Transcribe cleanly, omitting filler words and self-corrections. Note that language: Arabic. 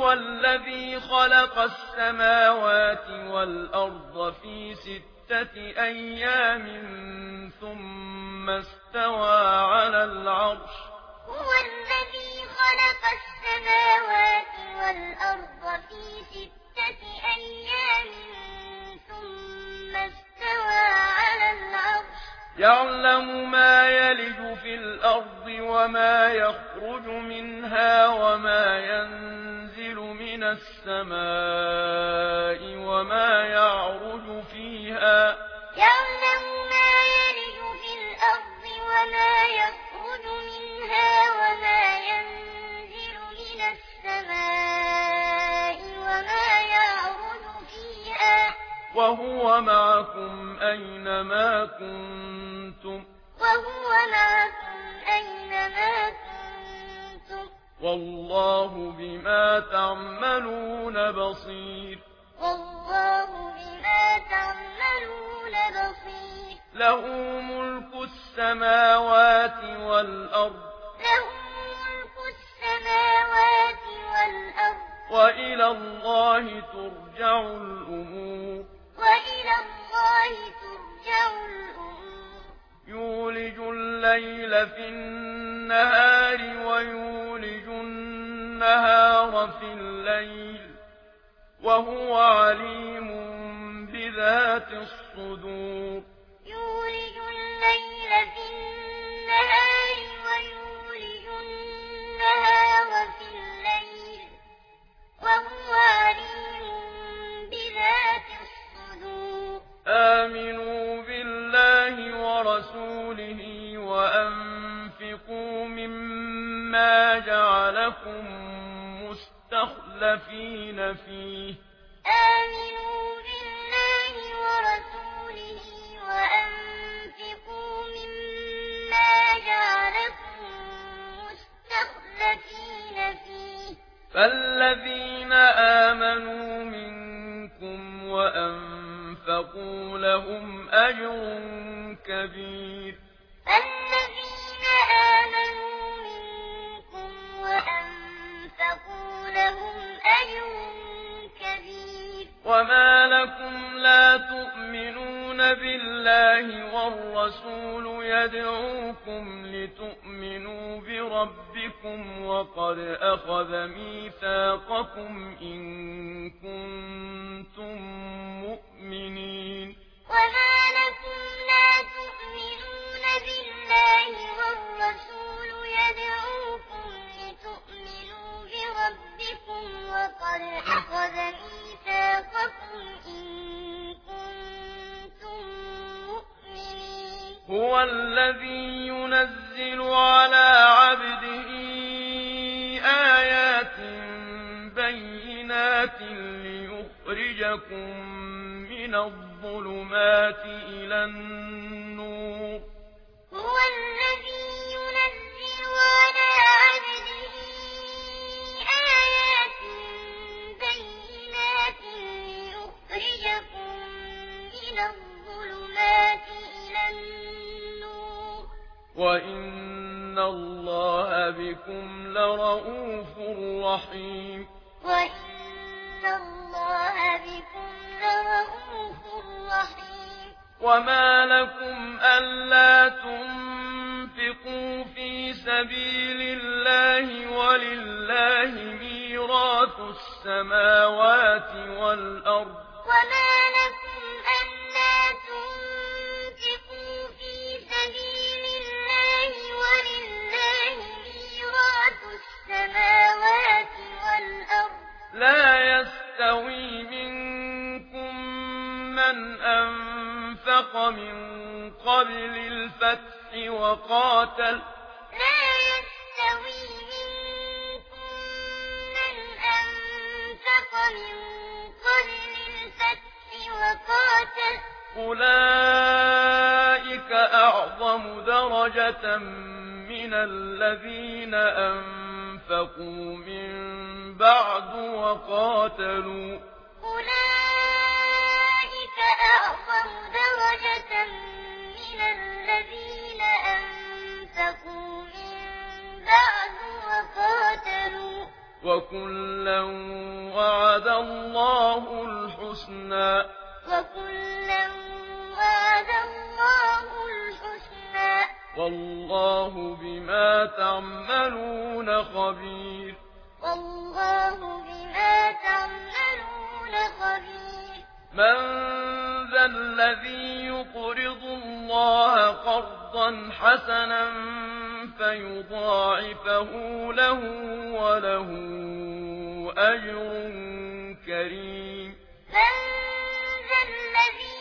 هو الذي خلق السماوات والأرض في 6 أيام ثم استوى على العرش هو الذي خلق السماوات والأرض في 6 أيام ثم استوى على العرش يعلم ما يلج في الأرض وما يخرج منها وما ينزل من السماء وما يعرج فيها يعلم ما يلج في الأرض وما يخرج منها وما ينزل من السماء وما يعرج فيها وهو معكم أينما كنتم والله بما تعملون بصير له ملك السماوات والأرض وإلى الله ترجع الأمور يولج الليل في النهار ويولج النهار في الليل وهو عليم بذات الصدور يولج الليل في النهار ويولج النهار في الليل وهو عليم بذات الصدور آمنوا بالله ورسوله وأنفقوا مما جعلكم مستخلفين فيه آمنوا بالله ورسوله وأنفقوا مما جعلكم مستخلفين فيه فالذين آمنوا منكم وأنفقوا لهم أجر كبير الذين آمنوا منكم وأنفقوا لهم أجر كبير وما لكم لا تؤمنون بالله والرسول يدعوكم لتؤمنوا بربكم وقد أخذ ميثاقكم إن كنتم مؤمنين وما لكم لا تؤمنون بالله والرسول يدعوكم لتؤمنوا بربكم وقد أخذ ميثاقكم إن كنتم مؤمنين هو الذي ينزل على عبده آيات بينات ليخرجكم من الظلمات إلى النور هو الذي ينزل على عبده آيات بينات ليخرجكم من الظلمات إلى النور وإن الله بكم لرءوف رحيم وإن الله بكم لرءوف رحيم وما لكم ألا تنفقوا في سبيل الله ولله ميراث السماوات والأرض وما لكم ألا تنفقوا في سبيل الله ولله ميراث السماوات والأرض لا يستوي منكم من أنفق من قبل الفتح وقاتل لا يستوي منكم من أنفق من قبل الفتح وقاتل أولئك أعظم درجة من الذين أنفقوا من بعد وقاتلوا أولئك أعظم درجة من الذين أنفقوا من بعد وقاتلوا وكلا وعد الله الحسنى وكلا وعد الله الحسنى والله بما تعملون خبير والله بما تعملون خبير من ذا الذي يقرض الله قرضا حسنا فيضاعفه له وله أجر كريم من ذا الذي